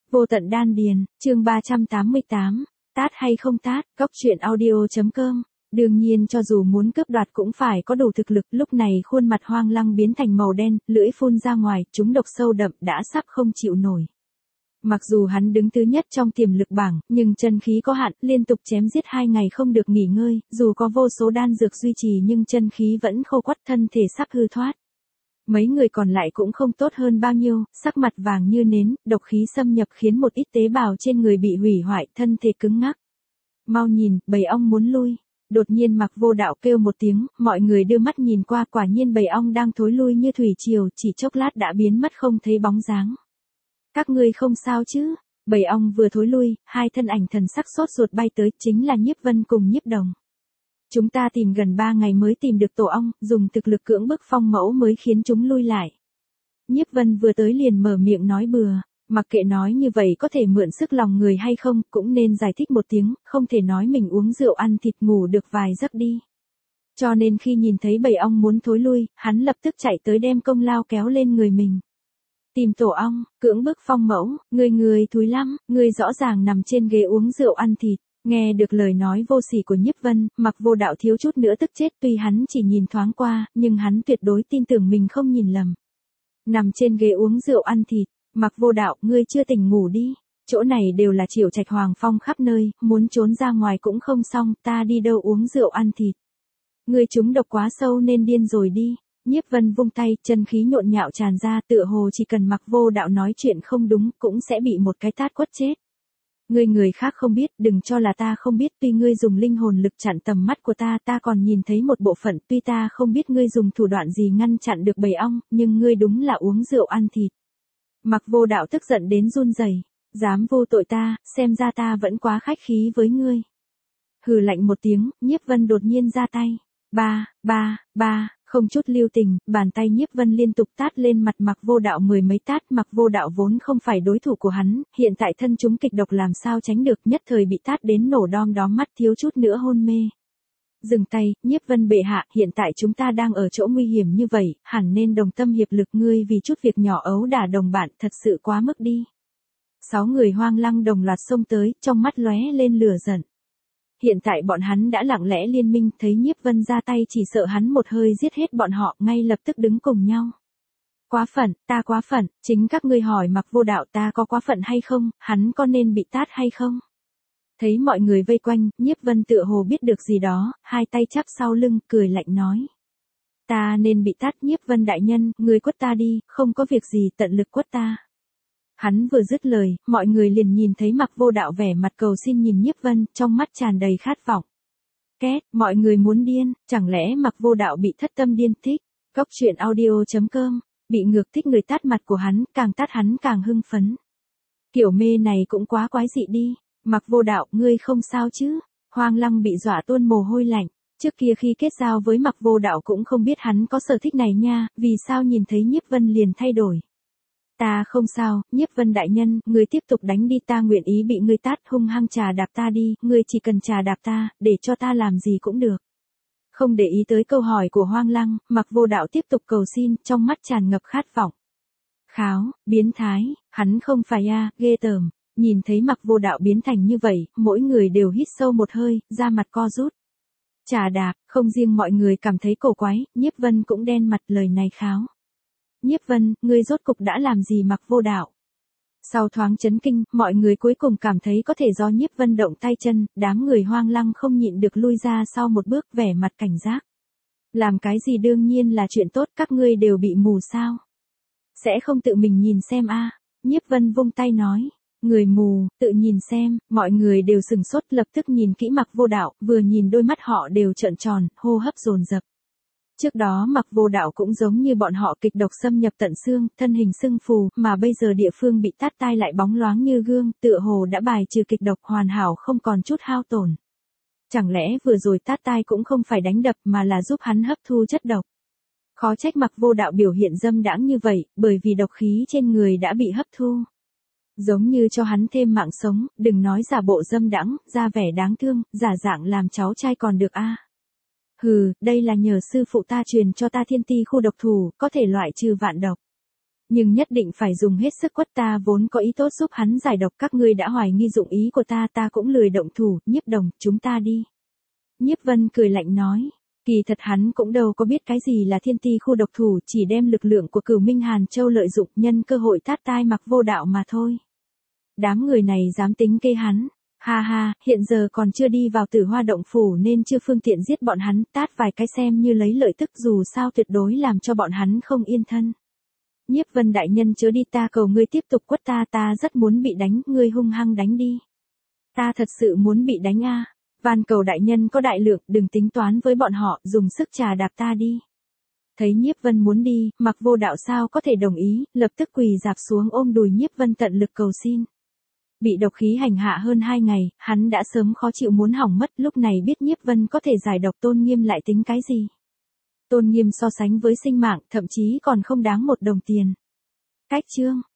Vô tận đan điền, chương 388, tát hay không tát, góc truyện audio.com. Đương nhiên cho dù muốn cướp đoạt cũng phải có đủ thực lực, lúc này khuôn mặt Hoang Lăng biến thành màu đen, lưỡi phun ra ngoài, chúng độc sâu đậm đã sắp không chịu nổi. Mặc dù hắn đứng thứ nhất trong tiềm lực bảng, nhưng chân khí có hạn, liên tục chém giết 2 ngày không được nghỉ ngơi, dù có vô số đan dược duy trì nhưng chân khí vẫn khô quắt, thân thể sắp hư thoát. Mấy người còn lại cũng không tốt hơn bao nhiêu, sắc mặt vàng như nến, độc khí xâm nhập khiến một ít tế bào trên người bị hủy hoại, thân thể cứng ngắc. Mau nhìn, bầy ong muốn lui. Đột nhiên Mặc Vô Đạo kêu một tiếng, mọi người đưa mắt nhìn qua, quả nhiên bầy ong đang thối lui như thủy triều, chỉ chốc lát đã biến mất không thấy bóng dáng. Các ngươi không sao chứ? Bầy ong vừa thối lui, hai thân ảnh thần sắc sốt ruột bay tới, chính là Nhiếp Vân cùng Nhiếp Đồng. Chúng ta tìm gần 3 ngày mới tìm được tổ ong, dùng thực lực cưỡng bức phong mẫu mới khiến chúng lui lại. Nhiếp Vân vừa tới liền mở miệng nói bừa, mặc kệ nói như vậy có thể mượn sức lòng người hay không, cũng nên giải thích một tiếng, không thể nói mình uống rượu ăn thịt ngủ được vài giấc đi. Cho nên khi nhìn thấy bầy ong muốn thối lui, hắn lập tức chạy tới đem công lao kéo lên người mình. Tìm tổ ong, cưỡng bức phong mẫu, người thúi lắm, người rõ ràng nằm trên ghế uống rượu ăn thịt. Nghe được lời nói vô sỉ của Nhiếp Vân, Mặc Vô Đạo thiếu chút nữa tức chết, tuy hắn chỉ nhìn thoáng qua, nhưng hắn tuyệt đối tin tưởng mình không nhìn lầm. Nằm trên ghế uống rượu ăn thịt, Mặc Vô Đạo, ngươi chưa tỉnh ngủ đi, chỗ này đều là Triệu Trạch Hoàng Phong khắp nơi, muốn trốn ra ngoài cũng không xong, ta đi đâu uống rượu ăn thịt. Ngươi trúng độc quá sâu nên điên rồi đi. Nhiếp Vân vung tay, chân khí nhộn nhạo tràn ra, tựa hồ chỉ cần Mặc Vô Đạo nói chuyện không đúng, cũng sẽ bị một cái tát quất chết. Người khác không biết, đừng cho là ta không biết, tuy ngươi dùng linh hồn lực chặn tầm mắt của ta, ta còn nhìn thấy một bộ phận, tuy ta không biết ngươi dùng thủ đoạn gì ngăn chặn được bầy ong, nhưng ngươi đúng là uống rượu ăn thịt. Mặc Vô Đạo tức giận đến run rẩy, dám vô tội ta, xem ra ta vẫn quá khách khí với ngươi. Hừ lạnh một tiếng, Nhiếp Vân đột nhiên ra tay. Ba, không chút lưu tình, bàn tay Nhiếp Vân liên tục tát lên mặt Mặc Vô Đạo 10 mấy tát. Mặc Vô Đạo vốn không phải đối thủ của hắn, hiện tại thân chúng kịch độc làm sao tránh được, nhất thời bị tát đến nổ đom đóm mắt, thiếu chút nữa hôn mê. Dừng tay, Nhiếp Vân bệ hạ, hiện tại chúng ta đang ở chỗ nguy hiểm như vậy, hẳn nên đồng tâm hiệp lực, ngươi vì chút việc nhỏ ấu đả đồng bạn, thật sự quá mức đi. 6 người Hoang Lăng đồng loạt xông tới, trong mắt lóe lên lửa giận. Hiện tại bọn hắn đã lặng lẽ liên minh, thấy Nhiếp Vân ra tay chỉ sợ hắn một hơi giết hết bọn họ, ngay lập tức đứng cùng nhau. Quá phận, ta quá phận, chính các ngươi hỏi Mặc Vô Đạo ta có quá phận hay không, hắn có nên bị tát hay không? Thấy mọi người vây quanh, Nhiếp Vân tựa hồ biết được gì đó, hai tay chắp sau lưng, cười lạnh nói. Ta nên bị tát. Nhiếp Vân đại nhân, người quất ta đi, không có việc gì tận lực quất ta. Hắn vừa dứt lời, mọi người liền nhìn thấy Mặc Vô Đạo vẻ mặt cầu xin nhìn Nhiếp Vân, trong mắt tràn đầy khát vọng. Két, mọi người muốn điên, chẳng lẽ Mặc Vô Đạo bị thất tâm điên thích? Góc truyện audio.com, bị ngược thích người tát mặt của hắn, càng tát hắn càng hưng phấn. Kiểu mê này cũng quá quái dị đi. Mặc Vô Đạo, ngươi không sao chứ? Hoang Lăng bị dọa tuôn mồ hôi lạnh. Trước kia khi kết giao với Mặc Vô Đạo cũng không biết hắn có sở thích này nha, vì sao nhìn thấy Nhiếp Vân liền thay đổi. Ta không sao, Nhiếp Vân đại nhân, ngươi tiếp tục đánh đi, ta nguyện ý bị ngươi tát hung hăng trà đạp ta đi, ngươi chỉ cần trà đạp ta, để cho ta làm gì cũng được. Không để ý tới câu hỏi của Hoang Lăng, Mặc Vô Đạo tiếp tục cầu xin, trong mắt tràn ngập khát vọng. Kháo, biến thái, hắn không phải ghê tởm. Nhìn thấy Mặc Vô Đạo biến thành như vậy, mỗi người đều hít sâu một hơi, da mặt co rút. Trà đạp, không riêng mọi người cảm thấy cổ quái, Nhiếp Vân cũng đen mặt, lời này kháo. Nhiếp Vân, ngươi rốt cục đã làm gì Mặc Vô Đạo? Sau thoáng chấn kinh, mọi người cuối cùng cảm thấy có thể do Nhiếp Vân động tay chân, đám người Hoang Lăng không nhịn được lui ra sau một bước, vẻ mặt cảnh giác. Làm cái gì đương nhiên là chuyện tốt, các ngươi đều bị mù sao? Sẽ không tự mình nhìn xem Nhiếp Vân vung tay nói. Người mù, tự nhìn xem, mọi người đều sừng sốt, lập tức nhìn kỹ Mặc Vô Đạo, vừa nhìn đôi mắt họ đều trợn tròn, hô hấp dồn dập. Trước đó Mặc Vô Đạo cũng giống như bọn họ, kịch độc xâm nhập tận xương, thân hình sưng phù, mà bây giờ địa phương bị tát tai lại bóng loáng như gương, tựa hồ đã bài trừ kịch độc hoàn hảo, không còn chút hao tổn. Chẳng lẽ vừa rồi tát tai cũng không phải đánh đập mà là giúp hắn hấp thu chất độc. Khó trách Mặc Vô Đạo biểu hiện dâm đãng như vậy, bởi vì độc khí trên người đã bị hấp thu. Giống như cho hắn thêm mạng sống, đừng nói giả bộ dâm đãng, ra vẻ đáng thương, giả dạng làm cháu trai còn được Hừ, đây là nhờ sư phụ ta truyền cho ta Thiên Ti khu độc thủ, có thể loại trừ vạn độc. Nhưng nhất định phải dùng hết sức quất, ta vốn có ý tốt giúp hắn giải độc, các ngươi đã hoài nghi dụng ý của ta cũng lười động thủ. Nhiếp Đồng, chúng ta đi. Nhiếp Vân cười lạnh nói. Kỳ thật hắn cũng đâu có biết cái gì là thiên ti khu độc thủ, chỉ đem lực lượng của Cửu Minh Hàn Châu lợi dụng, nhân cơ hội tát tai Mặc Vô Đạo mà thôi. Đám người này dám tính kê hắn. Ha ha, hiện giờ còn chưa đi vào Tử Hoa động phủ nên chưa phương tiện giết bọn hắn, tát vài cái xem như lấy lợi tức, dù sao tuyệt đối làm cho bọn hắn không yên thân. Nhiếp Vân đại nhân chớ đi, ta cầu ngươi tiếp tục quất ta rất muốn bị đánh, ngươi hung hăng đánh đi. Ta thật sự muốn bị đánh a. Van cầu đại nhân có đại lượng, đừng tính toán với bọn họ, dùng sức trà đạp ta đi. Thấy Nhiếp Vân muốn đi, Mặc Vô Đạo sao có thể đồng ý, lập tức quỳ dạp xuống ôm đùi Nhiếp Vân tận lực cầu xin. Bị độc khí hành hạ hơn 2 ngày, hắn đã sớm khó chịu muốn hỏng mất, lúc này biết Nhiếp Vân có thể giải độc, Tôn Nghiêm lại tính cái gì. Tôn Nghiêm so sánh với sinh mạng, thậm chí còn không đáng 1 đồng tiền. Cách chương